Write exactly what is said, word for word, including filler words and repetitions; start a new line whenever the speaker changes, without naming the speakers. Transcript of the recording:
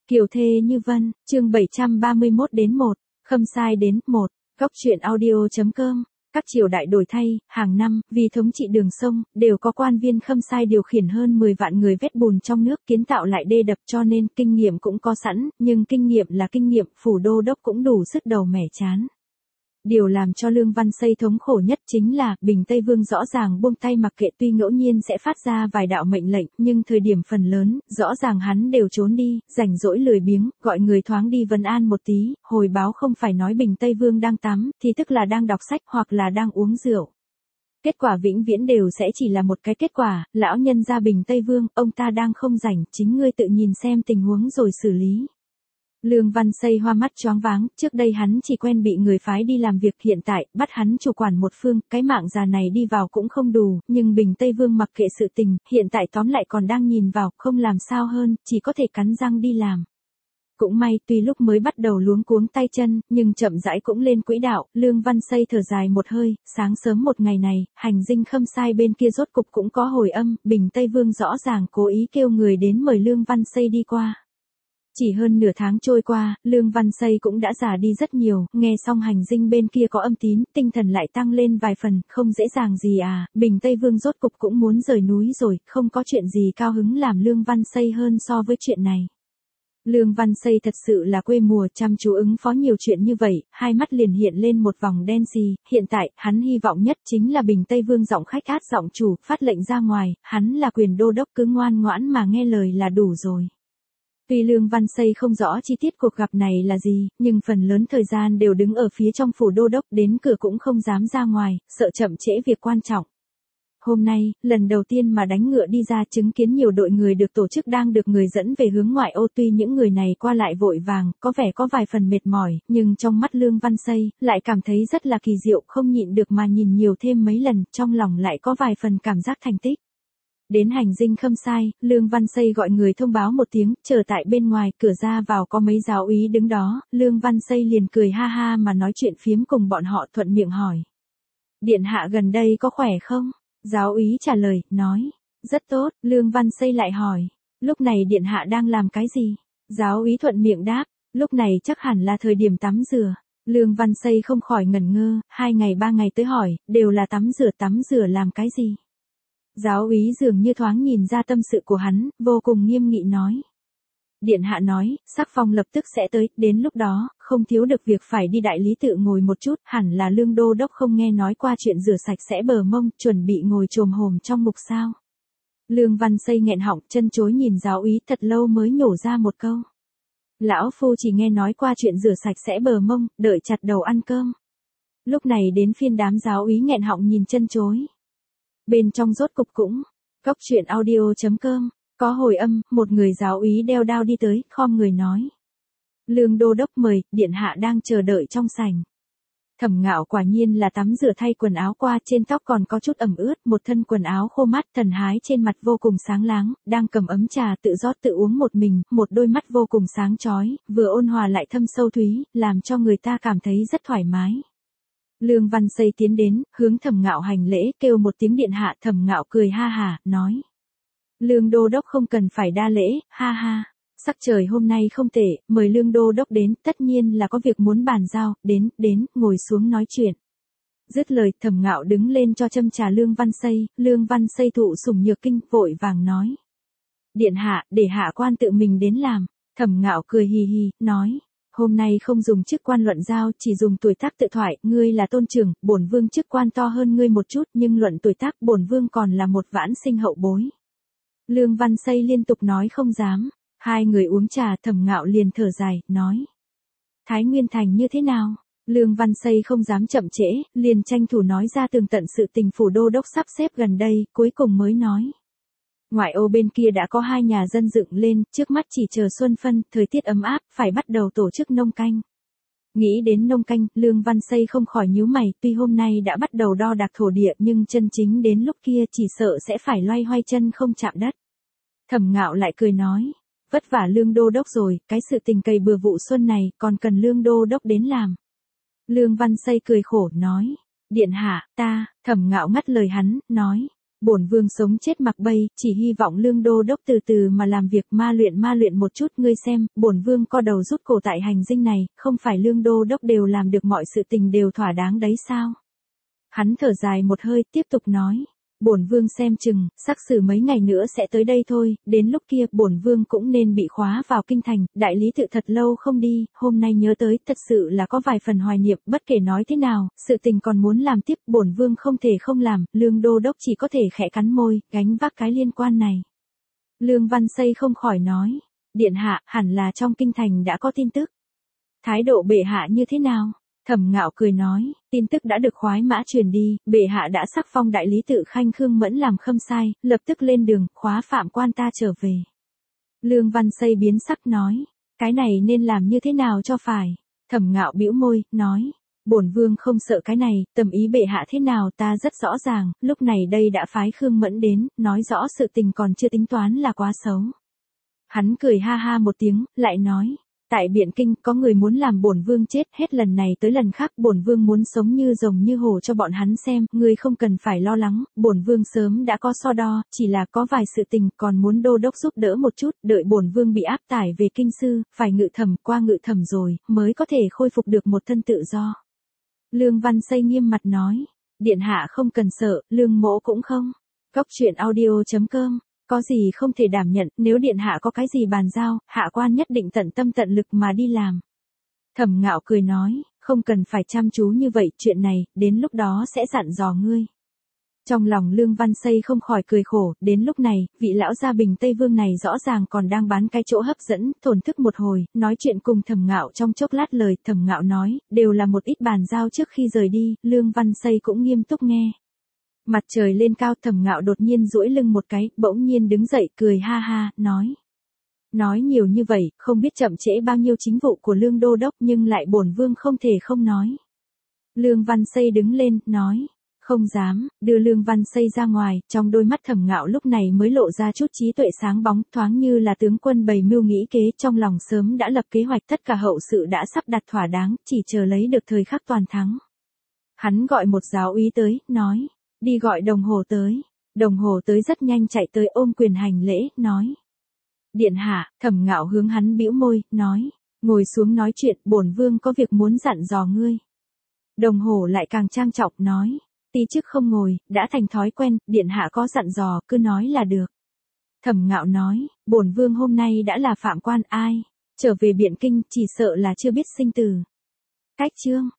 Kiều thê như vân, chương bảy trăm ba mươi mốt đến một, khâm sai đến, một, góc truyện audio.com. Các triều đại đổi thay, hàng năm, vì thống trị đường sông, đều có quan viên khâm sai điều khiển hơn mười vạn người vét bùn trong nước kiến tạo lại đê đập, cho nên kinh nghiệm cũng có sẵn, nhưng kinh nghiệm là kinh nghiệm, phủ đô đốc cũng đủ sức đầu mẻ chán. Điều làm cho Lương Văn Xây thống khổ nhất chính là, Bình Tây Vương rõ ràng buông tay mặc kệ, tuy ngẫu nhiên sẽ phát ra vài đạo mệnh lệnh, nhưng thời điểm phần lớn, rõ ràng hắn đều trốn đi, rảnh rỗi lười biếng, gọi người thoáng đi vấn an một tí, hồi báo không phải nói Bình Tây Vương đang tắm, thì tức là đang đọc sách hoặc là đang uống rượu. Kết quả vĩnh viễn đều sẽ chỉ là một cái kết quả, lão nhân gia Bình Tây Vương, ông ta đang không rảnh, chính ngươi tự nhìn xem tình huống rồi xử lý. Lương Văn Xây hoa mắt choáng váng, trước đây hắn chỉ quen bị người phái đi làm việc, hiện tại, bắt hắn chủ quản một phương, cái mạng già này đi vào cũng không đủ, nhưng Bình Tây Vương mặc kệ sự tình, hiện tại tóm lại còn đang nhìn vào, không làm sao hơn, chỉ có thể cắn răng đi làm. Cũng may, tuy lúc mới bắt đầu luống cuống tay chân, nhưng chậm rãi cũng lên quỹ đạo, Lương Văn Xây thở dài một hơi, sáng sớm một ngày này, hành dinh khâm sai bên kia rốt cục cũng có hồi âm, Bình Tây Vương rõ ràng cố ý kêu người đến mời Lương Văn Xây đi qua. Chỉ hơn nửa tháng trôi qua, Lương Văn Xây cũng đã già đi rất nhiều, nghe xong hành dinh bên kia có âm tín, tinh thần lại tăng lên vài phần, không dễ dàng gì à, Bình Tây Vương rốt cục cũng muốn rời núi rồi, không có chuyện gì cao hứng làm Lương Văn Xây hơn so với chuyện này. Lương Văn Xây thật sự là quê mùa, chăm chú ứng phó nhiều chuyện như vậy, hai mắt liền hiện lên một vòng đen xì, hiện tại, hắn hy vọng nhất chính là Bình Tây Vương giọng khách át giọng chủ, phát lệnh ra ngoài, hắn là quyền đô đốc cứ ngoan ngoãn mà nghe lời là đủ rồi. Tuy Lương Văn Xây không rõ chi tiết cuộc gặp này là gì, nhưng phần lớn thời gian đều đứng ở phía trong phủ đô đốc, đến cửa cũng không dám ra ngoài, sợ chậm trễ việc quan trọng. Hôm nay, lần đầu tiên mà đánh ngựa đi ra, chứng kiến nhiều đội người được tổ chức đang được người dẫn về hướng ngoại ô, tuy những người này qua lại vội vàng, có vẻ có vài phần mệt mỏi, nhưng trong mắt Lương Văn Xây, lại cảm thấy rất là kỳ diệu, không nhịn được mà nhìn nhiều thêm mấy lần, trong lòng lại có vài phần cảm giác thành tích. Đến hành dinh khâm sai, Lương Văn Xây gọi người thông báo một tiếng, chờ tại bên ngoài, cửa ra vào có mấy giáo úy đứng đó, Lương Văn Xây liền cười ha ha mà nói chuyện phiếm cùng bọn họ, thuận miệng hỏi. Điện hạ gần đây có khỏe không? Giáo úy trả lời, nói, rất tốt, Lương Văn Xây lại hỏi, lúc này điện hạ đang làm cái gì? Giáo úy thuận miệng đáp, lúc này chắc hẳn là thời điểm tắm rửa. Lương Văn Xây không khỏi ngẩn ngơ, hai ngày ba ngày tới hỏi, đều là tắm rửa, tắm rửa làm cái gì? Giáo úy dường như thoáng nhìn ra tâm sự của hắn, vô cùng nghiêm nghị nói. Điện hạ nói, sắc phong lập tức sẽ tới, đến lúc đó, không thiếu được việc phải đi đại lý tự ngồi một chút, hẳn là Lương đô đốc không nghe nói qua chuyện rửa sạch sẽ bờ mông, chuẩn bị ngồi chồm hổm trong mục sao. Lương Văn Xây nghẹn họng, chân chối nhìn giáo úy thật lâu mới nhổ ra một câu. Lão phu chỉ nghe nói qua chuyện rửa sạch sẽ bờ mông, đợi chặt đầu ăn cơm. Lúc này đến phiên đám giáo úy nghẹn họng nhìn chân chối. Bên trong rốt cục cũng, góc truyện audio.com, có hồi âm, một người giáo úy đeo đao đi tới, khom người nói. Lương đô đốc mời, điện hạ đang chờ đợi trong sảnh. Thẩm Ngạo quả nhiên là tắm rửa thay quần áo qua, trên tóc còn có chút ẩm ướt, một thân quần áo khô mát, thần hái trên mặt vô cùng sáng láng, đang cầm ấm trà tự rót tự uống một mình, một đôi mắt vô cùng sáng chói, vừa ôn hòa lại thâm sâu thúy, làm cho người ta cảm thấy rất thoải mái. Lương Văn Xây tiến đến, hướng Thẩm Ngạo hành lễ, kêu một tiếng điện hạ, Thẩm Ngạo cười ha hả, nói. Lương đô đốc không cần phải đa lễ, ha ha, sắc trời hôm nay không tệ, mời Lương đô đốc đến, tất nhiên là có việc muốn bàn giao, đến, đến, ngồi xuống nói chuyện. Dứt lời, Thẩm Ngạo đứng lên cho châm trà Lương Văn Xây, Lương Văn Xây thụ sủng nhược kinh, vội vàng nói. Điện hạ, để hạ quan tự mình đến làm, Thẩm Ngạo cười hì hì, nói. Hôm nay không dùng chức quan luận giao, chỉ dùng tuổi tác tự thoại, ngươi là tôn trưởng, bổn vương chức quan to hơn ngươi một chút, nhưng luận tuổi tác bổn vương còn là một vãn sinh hậu bối. Lương Văn Xây liên tục nói không dám, hai người uống trà, Thẩm Ngạo liền thở dài, nói. Thái Nguyên Thành như thế nào? Lương Văn Xây không dám chậm trễ, liền tranh thủ nói ra tường tận sự tình phủ đô đốc sắp xếp gần đây, cuối cùng mới nói. Ngoại ô bên kia đã có hai nhà dân dựng lên, trước mắt chỉ chờ xuân phân, thời tiết ấm áp, phải bắt đầu tổ chức nông canh. Nghĩ đến nông canh, Lương Văn Xây không khỏi nhíu mày, tuy hôm nay đã bắt đầu đo đạc thổ địa nhưng chân chính đến lúc kia chỉ sợ sẽ phải loay hoay chân không chạm đất. Thẩm Ngạo lại cười nói, vất vả Lương đô đốc rồi, cái sự tình cày bừa vụ xuân này còn cần Lương đô đốc đến làm. Lương Văn Xây cười khổ nói, điện hạ, ta, Thẩm Ngạo ngắt lời hắn, nói. Bổn vương sống chết mặc bay, chỉ hy vọng Lương đô đốc từ từ mà làm việc, ma luyện ma luyện một chút, ngươi xem, bổn vương co đầu rút cổ tại hành dinh này, không phải Lương đô đốc đều làm được mọi sự tình đều thỏa đáng đấy sao? Hắn thở dài một hơi, tiếp tục nói. Bổn vương xem chừng, xác xử mấy ngày nữa sẽ tới đây thôi, đến lúc kia, bổn vương cũng nên bị khóa vào kinh thành, đại lý tự thật lâu không đi, hôm nay nhớ tới, thật sự là có vài phần hoài niệm, bất kể nói thế nào, sự tình còn muốn làm tiếp, bổn vương không thể không làm, Lương đô đốc chỉ có thể khẽ cắn môi, gánh vác cái liên quan này. Lương Văn Xây không khỏi nói, điện hạ, hẳn là trong kinh thành đã có tin tức. Thái độ bệ hạ như thế nào? Thẩm Ngạo cười nói, tin tức đã được khoái mã truyền đi, bệ hạ đã sắc phong đại lý tự Khanh Khương Mẫn làm khâm sai, lập tức lên đường, khóa phạm quan ta trở về. Lương Văn Xây biến sắc nói, cái này nên làm như thế nào cho phải? Thẩm Ngạo bĩu môi, nói, bổn vương không sợ cái này, tầm ý bệ hạ thế nào ta rất rõ ràng, lúc này đây đã phái Khương Mẫn đến, nói rõ sự tình còn chưa tính toán là quá xấu. Hắn cười ha ha một tiếng, lại nói, tại Biện Kinh có người muốn làm bổn vương chết, hết lần này tới lần khác bổn vương muốn sống như rồng như hổ cho bọn hắn xem, ngươi không cần phải lo lắng, bổn vương sớm đã có so đo, chỉ là có vài sự tình còn muốn đô đốc giúp đỡ một chút, đợi bổn vương bị áp tải về kinh sư, phải ngự thẩm qua ngự thẩm rồi, mới có thể khôi phục được một thân tự do. Lương Văn Xây nghiêm mặt nói, điện hạ không cần sợ, Lương mỗ cũng không. Góc truyện audio chấm com. Có gì không thể đảm nhận, nếu điện hạ có cái gì bàn giao, hạ quan nhất định tận tâm tận lực mà đi làm. Thẩm Ngạo cười nói, không cần phải chăm chú như vậy, chuyện này, đến lúc đó sẽ dặn dò ngươi. Trong lòng Lương Văn Xây không khỏi cười khổ, đến lúc này, vị lão gia Bình Tây Vương này rõ ràng còn đang bán cái chỗ hấp dẫn, thổn thức một hồi, nói chuyện cùng Thẩm Ngạo trong chốc lát lời, Thẩm Ngạo nói, đều là một ít bàn giao trước khi rời đi, Lương Văn Xây cũng nghiêm túc nghe. Mặt trời lên cao, Thẩm Ngạo đột nhiên duỗi lưng một cái, bỗng nhiên đứng dậy, cười ha ha, nói. Nói nhiều như vậy, không biết chậm trễ bao nhiêu chính vụ của Lương đô đốc, nhưng lại bổn vương không thể không nói. Lương Văn Xây đứng lên, nói. Không dám, đưa Lương Văn Xây ra ngoài, trong đôi mắt Thẩm Ngạo lúc này mới lộ ra chút trí tuệ sáng bóng, thoáng như là tướng quân bày mưu nghĩ kế, trong lòng sớm đã lập kế hoạch, tất cả hậu sự đã sắp đặt thỏa đáng, chỉ chờ lấy được thời khắc toàn thắng. Hắn gọi một giáo úy tới, nói. Đi gọi đồng hồ tới. Đồng hồ tới rất nhanh chạy tới ôm quyền hành lễ, nói. Điện hạ, Thẩm Ngạo hướng hắn bĩu môi, nói. Ngồi xuống nói chuyện, bổn vương có việc muốn dặn dò ngươi. Đồng hồ lại càng trang trọng, nói. Tí chức không ngồi, đã thành thói quen, điện hạ có dặn dò, cứ nói là được. Thẩm Ngạo nói, bổn vương hôm nay đã là phạm quan ai, trở về Biện Kinh, chỉ sợ là chưa biết sinh tử. Cách chương.